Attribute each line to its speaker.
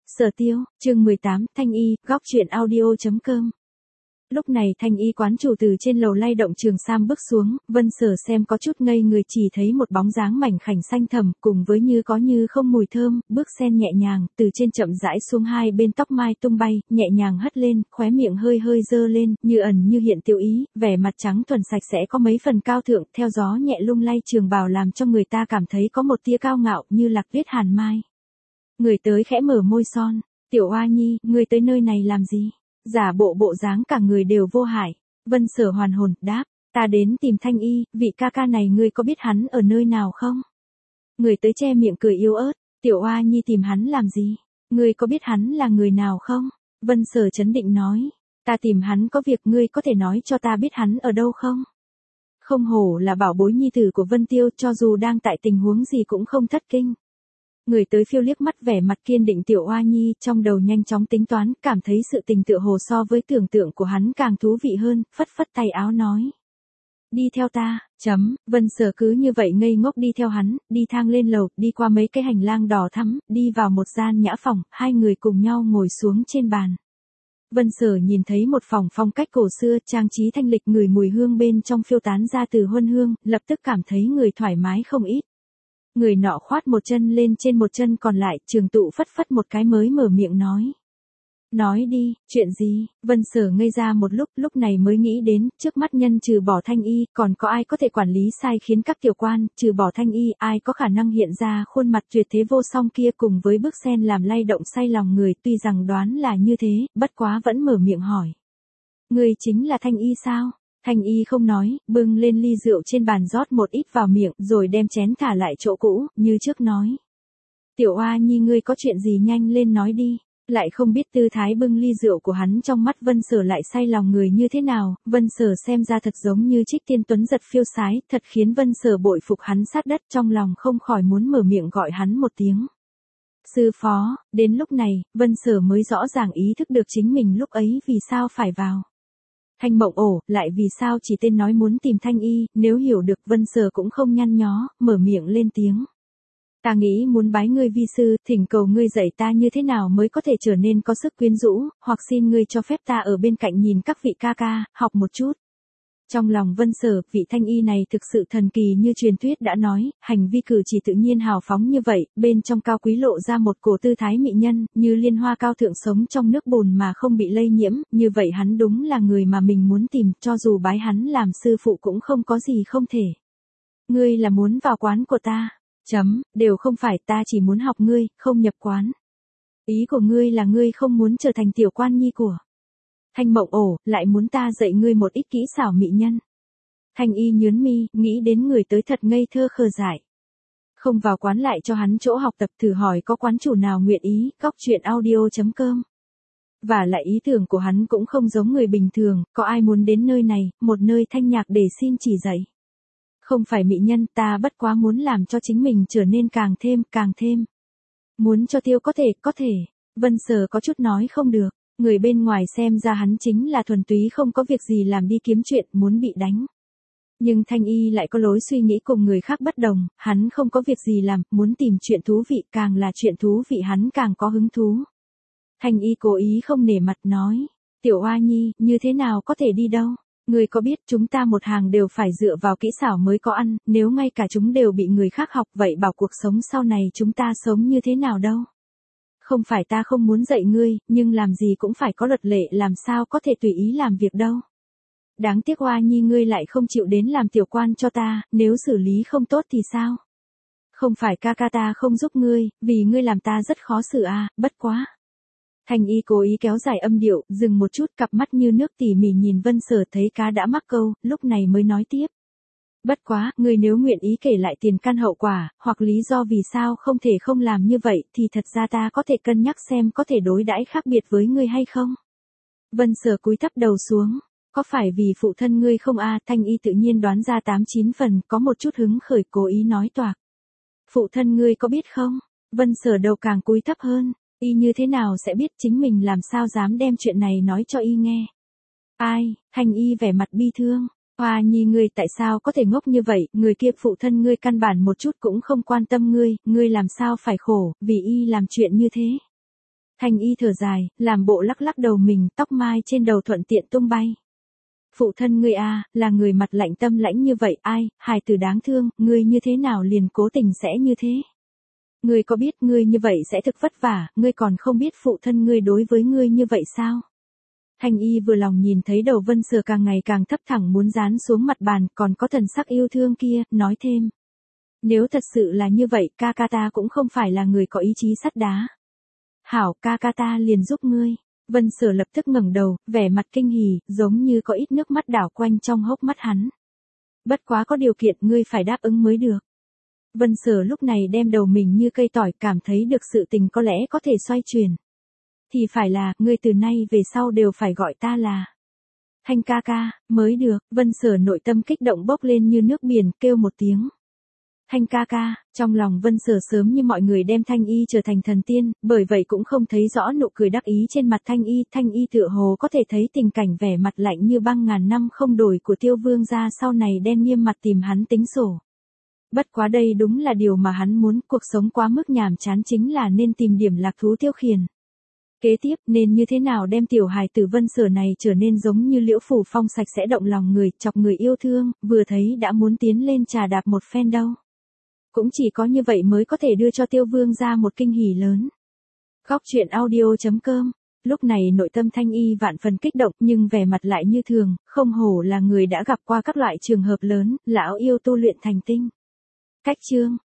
Speaker 1: Sở Tiêu, chương 18, Thanh Y, góc truyện audio.com. Lúc này Thanh Y quán chủ từ trên lầu lay động trường sam bước xuống, Vân Sở xem có chút ngây người, chỉ thấy một bóng dáng mảnh khảnh xanh thẳm, cùng với như có như không mùi thơm, bước sen nhẹ nhàng, từ trên chậm rãi xuống, hai bên tóc mai tung bay, nhẹ nhàng hất lên, khóe miệng hơi hơi dơ lên, như ẩn như hiện tiêu ý, vẻ mặt trắng thuần sạch sẽ có mấy phần cao thượng, theo gió nhẹ lung lay trường bào làm cho người ta cảm thấy có một tia cao ngạo, như lạc tuyết hàn mai. Người tới khẽ mở môi son, Tiểu Oa Nhi, người tới nơi này làm gì? Giả bộ dáng cả người đều vô hại. Vân Sở hoàn hồn, đáp, ta đến tìm Thanh Y, vị ca ca này ngươi có biết hắn ở nơi nào không? Người tới che miệng cười yếu ớt, Tiểu Oa Nhi tìm hắn làm gì? Ngươi có biết hắn là người nào không? Vân Sở trấn định nói, ta tìm hắn có việc, ngươi có thể nói cho ta biết hắn ở đâu không? Không hổ là bảo bối nhi tử của Vân Tiêu, cho dù đang tại tình huống gì cũng không thất kinh. Người tới phiêu liếc mắt vẻ mặt kiên định Tiểu Oa Nhi, trong đầu nhanh chóng tính toán, cảm thấy sự tình tựa hồ so với tưởng tượng của hắn càng thú vị hơn, phất phất tay áo nói. Đi theo ta, Vân Sở cứ như vậy ngây ngốc đi theo hắn, đi thang lên lầu, đi qua mấy cái hành lang đỏ thắm, đi vào một gian nhã phòng, hai người cùng nhau ngồi xuống trên bàn. Vân Sở nhìn thấy một phòng phong cách cổ xưa, trang trí thanh lịch, người mùi hương bên trong phiêu tán ra từ huân hương, lập tức cảm thấy người thoải mái không ít. Người nọ khoát một chân lên trên một chân còn lại, Trường Tụ phất phất một cái mới mở miệng nói. Nói đi, chuyện gì? Vân Sở ngây ra một lúc này mới nghĩ đến, trước mắt nhân trừ bỏ Thanh Y, còn có ai có thể quản lý sai khiến các tiểu quan, trừ bỏ Thanh Y, ai có khả năng hiện ra khuôn mặt tuyệt thế vô song kia cùng với bước sen làm lay động say lòng người, tuy rằng đoán là như thế, bất quá vẫn mở miệng hỏi. Người chính là Thanh Y sao? Thanh Y không nói, bưng lên ly rượu trên bàn rót một ít vào miệng, rồi đem chén thả lại chỗ cũ, như trước nói. Tiểu Oa Nhi, ngươi có chuyện gì nhanh lên nói đi. Lại không biết tư thái bưng ly rượu của hắn trong mắt Vân Sở lại say lòng người như thế nào, Vân Sở xem ra thật giống như Trích Tiên Tuấn giật phiêu sái, thật khiến Vân Sở bội phục hắn sát đất, trong lòng không khỏi muốn mở miệng gọi hắn một tiếng. Sư phó, đến lúc này, Vân Sở mới rõ ràng ý thức được chính mình lúc ấy vì sao phải vào. Thanh Mộng Ổ, lại vì sao chỉ tên nói muốn tìm Thanh Y, nếu hiểu được Vân Sở cũng không nhăn nhó, mở miệng lên tiếng. Ta nghĩ muốn bái ngươi vi sư, thỉnh cầu ngươi dạy ta như thế nào mới có thể trở nên có sức quyến rũ, hoặc xin ngươi cho phép ta ở bên cạnh nhìn các vị ca ca, học một chút. Trong lòng Vân Sở, vị Thanh Y này thực sự thần kỳ như truyền thuyết đã nói, hành vi cử chỉ tự nhiên hào phóng như vậy, bên trong cao quý lộ ra một cổ tư thái mỹ nhân, như liên hoa cao thượng sống trong nước bùn mà không bị lây nhiễm, như vậy hắn đúng là người mà mình muốn tìm, cho dù bái hắn làm sư phụ cũng không có gì không thể. Ngươi là muốn vào quán của ta? Đều không phải, ta chỉ muốn học ngươi, không nhập quán. Ý của ngươi là ngươi không muốn trở thành tiểu quan nhi của Thanh Mộng Ổ, lại muốn ta dạy ngươi một ít kỹ xảo mỹ nhân. Thanh Y nhướng mi, nghĩ đến người tới thật ngây thơ khờ dại. Không vào quán lại cho hắn chỗ học tập, thử hỏi có quán chủ nào nguyện ý, góc truyện audio.com. Và lại ý tưởng của hắn cũng không giống người bình thường, có ai muốn đến nơi này, một nơi thanh nhạc để xin chỉ dạy. Không phải mỹ nhân, ta bất quá muốn làm cho chính mình trở nên càng thêm. Muốn cho Tiêu có thể. Vân Sở có chút nói không được. Người bên ngoài xem ra hắn chính là thuần túy không có việc gì làm đi kiếm chuyện, muốn bị đánh. Nhưng Thanh Y lại có lối suy nghĩ cùng người khác bất đồng, hắn không có việc gì làm, muốn tìm chuyện thú vị, càng là chuyện thú vị hắn càng có hứng thú. Thanh Y cố ý không nể mặt nói, Tiểu Oa Nhi, như thế nào có thể đi đâu? Người có biết chúng ta một hàng đều phải dựa vào kỹ xảo mới có ăn, nếu ngay cả chúng đều bị người khác học, vậy bảo cuộc sống sau này chúng ta sống như thế nào đâu? Không phải ta không muốn dạy ngươi, nhưng làm gì cũng phải có luật lệ, làm sao có thể tùy ý làm việc đâu. Đáng tiếc Oa Nhi ngươi lại không chịu đến làm tiểu quan cho ta, nếu xử lý không tốt thì sao? Không phải ca ca ta không giúp ngươi, vì ngươi làm ta rất khó xử à, bất quá. Thanh Y cố ý kéo dài âm điệu, dừng một chút, cặp mắt như nước tỉ mỉ nhìn Vân Sở, thấy cá đã mắc câu, lúc này mới nói tiếp. Bất quá, ngươi nếu nguyện ý kể lại tiền căn hậu quả, hoặc lý do vì sao không thể không làm như vậy, thì thật ra ta có thể cân nhắc xem có thể đối đãi khác biệt với ngươi hay không. Vân Sở cúi thấp đầu xuống. Có phải vì phụ thân ngươi không a? Thanh Y tự nhiên đoán ra 8-9 phần, có một chút hứng khởi, cố ý nói toạc. Phụ thân ngươi có biết không? Vân Sở đầu càng cúi thấp hơn. Y như thế nào sẽ biết, chính mình làm sao dám đem chuyện này nói cho Y nghe. Ai? Thanh Y vẻ mặt bi thương. Oa Nhi ngươi tại sao có thể ngốc như vậy, người kia phụ thân ngươi căn bản một chút cũng không quan tâm ngươi làm sao phải khổ, vì Y làm chuyện như thế. Thanh Y thở dài, làm bộ lắc lắc đầu mình, tóc mai trên đầu thuận tiện tung bay. Phụ thân ngươi a, là người mặt lạnh tâm lãnh như vậy, ai, hài tử đáng thương, ngươi như thế nào liền cố tình sẽ như thế? Ngươi có biết ngươi như vậy sẽ thực vất vả, ngươi còn không biết phụ thân ngươi đối với ngươi như vậy sao? Thanh Y vừa lòng nhìn thấy đầu Vân Sở càng ngày càng thấp thẳng muốn dán xuống mặt bàn, còn có thần sắc yêu thương kia, nói thêm. Nếu thật sự là như vậy, ca ca ta cũng không phải là người có ý chí sắt đá. Hảo, ca ca ta liền giúp ngươi. Vân Sở lập tức ngẩng đầu, vẻ mặt kinh hỉ, giống như có ít nước mắt đảo quanh trong hốc mắt hắn. Bất quá có điều kiện ngươi phải đáp ứng mới được. Vân Sở lúc này đem đầu mình như cây tỏi, cảm thấy được sự tình có lẽ có thể xoay chuyển. Thì phải là, ngươi từ nay về sau đều phải gọi ta là Thanh ca ca, mới được. Vân Sở nội tâm kích động bốc lên như nước biển, kêu một tiếng. Thanh ca ca, trong lòng Vân Sở sớm như mọi người đem Thanh Y trở thành thần tiên, bởi vậy cũng không thấy rõ nụ cười đắc ý trên mặt Thanh Y tựa hồ có thể thấy tình cảnh vẻ mặt lạnh như băng ngàn năm không đổi của Tiêu Vương gia sau này đen nghiêm mặt tìm hắn tính sổ. Bất quá đây đúng là điều mà hắn muốn, cuộc sống quá mức nhàm chán chính là nên tìm điểm lạc thú tiêu khiển. Kế tiếp, nên như thế nào đem tiểu hài tử Vân Sở này trở nên giống như Liễu Phủ Phong sạch sẽ động lòng người, chọc người yêu thương, vừa thấy đã muốn tiến lên trà đạp một phen đâu. Cũng chỉ có như vậy mới có thể đưa cho Tiêu Vương ra một kinh hỉ lớn. Góc truyện audio.com. Lúc này nội tâm Thanh Y vạn phần kích động nhưng vẻ mặt lại như thường, không hổ là người đã gặp qua các loại trường hợp lớn, lão yêu tu luyện thành tinh. Cách chương.